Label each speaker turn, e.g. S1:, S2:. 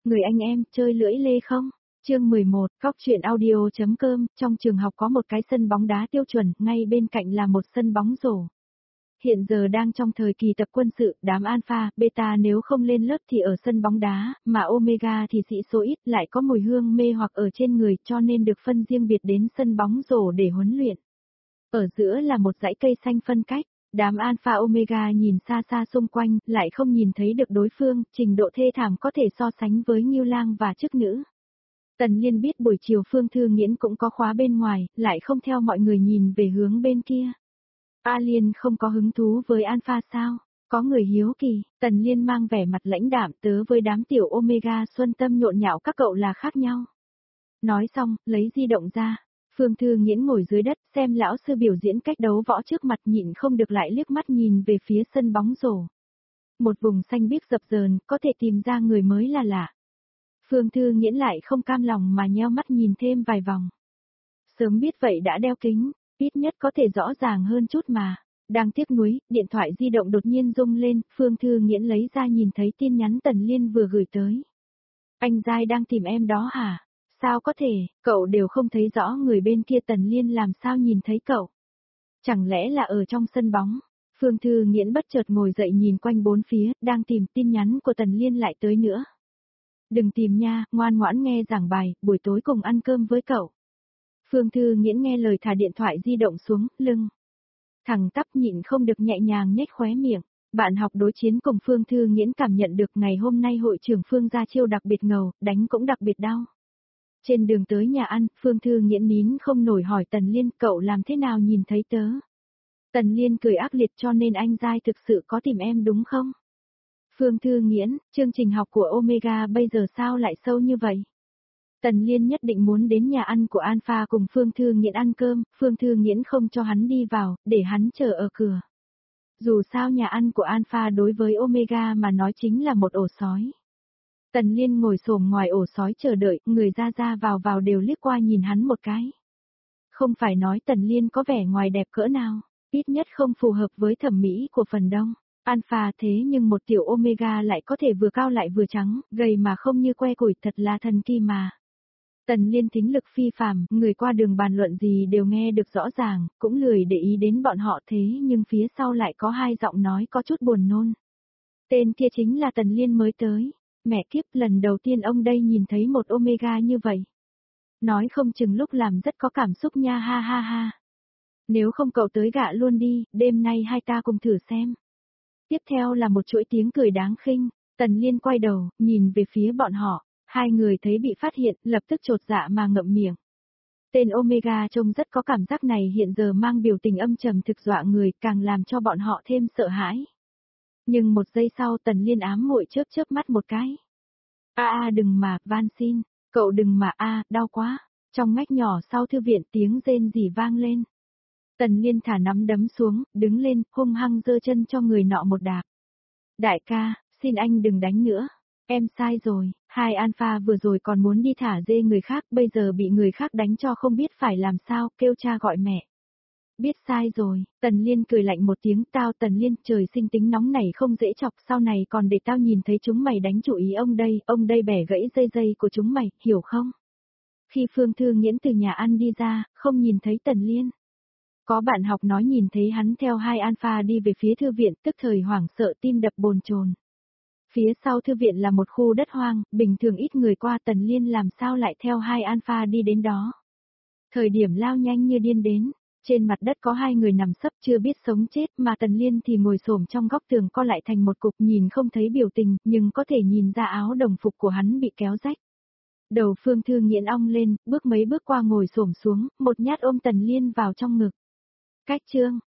S1: Người anh em, chơi lưỡi lê không? Chương 11, Góc truyện audio.com, trong trường học có một cái sân bóng đá tiêu chuẩn, ngay bên cạnh là một sân bóng rổ. Hiện giờ đang trong thời kỳ tập quân sự, đám alpha, beta nếu không lên lớp thì ở sân bóng đá, mà omega thì sĩ số ít lại có mùi hương mê hoặc ở trên người cho nên được phân riêng biệt đến sân bóng rổ để huấn luyện. Ở giữa là một dãy cây xanh phân cách. Đám Alpha Omega nhìn xa xa xung quanh, lại không nhìn thấy được đối phương, trình độ thê thảm có thể so sánh với Ngưu Lang và chức nữ. Tần Liên biết buổi chiều Phương Thư Nghiễn cũng có khóa bên ngoài, lại không theo mọi người nhìn về hướng bên kia. A Liên không có hứng thú với Alpha sao? Có người hiếu kỳ, Tần Liên mang vẻ mặt lãnh đạm tớ với đám tiểu Omega xuân tâm nhộn nhạo các cậu là khác nhau. Nói xong, lấy di động ra. Phương Thư Nghiễn ngồi dưới đất xem lão sư biểu diễn cách đấu võ trước mặt nhịn không được lại liếc mắt nhìn về phía sân bóng rổ. Một vùng xanh biếc dập dờn có thể tìm ra người mới là lạ. Phương Thư Nghiễn lại không cam lòng mà nheo mắt nhìn thêm vài vòng. Sớm biết vậy đã đeo kính, ít nhất có thể rõ ràng hơn chút mà. Đang tiếc nuối, điện thoại di động đột nhiên rung lên, Phương Thư Nghiễn lấy ra nhìn thấy tin nhắn Tần Liên vừa gửi tới. Anh Giai đang tìm em đó hả? Sao có thể, cậu đều không thấy rõ người bên kia Tần Liên làm sao nhìn thấy cậu? Chẳng lẽ là ở trong sân bóng? Phương Thư Nghiễn bất chợt ngồi dậy nhìn quanh bốn phía, đang tìm tin nhắn của Tần Liên lại tới nữa. Đừng tìm nha, ngoan ngoãn nghe giảng bài, buổi tối cùng ăn cơm với cậu. Phương Thư Nghiễn nghe lời thả điện thoại di động xuống, lưng. Thằng tắp nhịn không được nhẹ nhàng nhếch khóe miệng. Bạn học đối chiến cùng Phương Thư Nghiễn cảm nhận được ngày hôm nay hội trưởng Phương ra chiêu đặc biệt ngầu, đánh cũng đặc biệt đau. Trên đường tới nhà ăn, Phương Thư Nghiễn nín không nổi hỏi Tần Liên cậu làm thế nào nhìn thấy tớ. Tần Liên cười ác liệt cho nên anh Giai thực sự có tìm em đúng không? Phương Thư Nghiễn, chương trình học của Omega bây giờ sao lại sâu như vậy? Tần Liên nhất định muốn đến nhà ăn của Alpha cùng Phương Thư Nghiễn ăn cơm, Phương Thư Nghiễn không cho hắn đi vào, để hắn chờ ở cửa. Dù sao nhà ăn của Alpha đối với Omega mà nói chính là một ổ sói. Tần Liên ngồi xổm ngoài ổ sói chờ đợi, người ra ra vào đều liếc qua nhìn hắn một cái. Không phải nói Tần Liên có vẻ ngoài đẹp cỡ nào, ít nhất không phù hợp với thẩm mỹ của phần đông. Alpha thế nhưng một tiểu Omega lại có thể vừa cao lại vừa trắng, gầy mà không như que củi, thật là thần kỳ mà. Tần Liên thính lực phi phàm, người qua đường bàn luận gì đều nghe được rõ ràng, cũng lười để ý đến bọn họ thế nhưng phía sau lại có hai giọng nói có chút buồn nôn. Tên kia chính là Tần Liên mới tới. Mẹ kiếp, lần đầu tiên ông đây nhìn thấy một Omega như vậy. Nói không chừng lúc làm rất có cảm xúc nha ha ha ha. Nếu không cậu tới gạ luôn đi, đêm nay hai ta cùng thử xem. Tiếp theo là một chuỗi tiếng cười đáng khinh, Tần Liên quay đầu, nhìn về phía bọn họ, hai người thấy bị phát hiện, lập tức chột dạ mà ngậm miệng. Tên Omega trông rất có cảm giác này hiện giờ mang biểu tình âm trầm thực dọa người, càng làm cho bọn họ thêm sợ hãi. Nhưng một giây sau Tần Liên ám muội chớp mắt một cái. Đừng mà, van xin, cậu đừng mà đau quá. Trong ngách nhỏ sau thư viện tiếng rên rỉ vang lên. Tần Liên thả nắm đấm xuống, đứng lên, hung hăng giơ chân cho người nọ một đạp. Đại ca, xin anh đừng đánh nữa. Em sai rồi, hai Alpha vừa rồi còn muốn đi thả dê người khác, bây giờ bị người khác đánh cho không biết phải làm sao, kêu cha gọi mẹ. Biết sai rồi, Tần Liên cười lạnh một tiếng, tao Tần Liên, trời sinh tính nóng này không dễ chọc, sau này còn để tao nhìn thấy chúng mày đánh chủ ý ông đây bẻ gãy dây của chúng mày, hiểu không? Khi Phương Thư Nghiễn từ nhà ăn đi ra, không nhìn thấy Tần Liên. Có bạn học nói nhìn thấy hắn theo hai Alpha đi về phía thư viện, tức thời hoảng sợ tim đập bồn chồn. Phía sau thư viện là một khu đất hoang, bình thường ít người qua, Tần Liên làm sao lại theo hai Alpha đi đến đó. Thời điểm lao nhanh như điên đến. Trên mặt đất có hai người nằm sấp chưa biết sống chết mà Tần Liên thì ngồi xổm trong góc tường co lại thành một cục nhìn không thấy biểu tình nhưng có thể nhìn ra áo đồng phục của hắn bị kéo rách. Đầu Phương Thư Nghiễn ong lên, bước mấy bước qua ngồi xổm xuống, một nhát ôm Tần Liên vào trong ngực. Cách chương,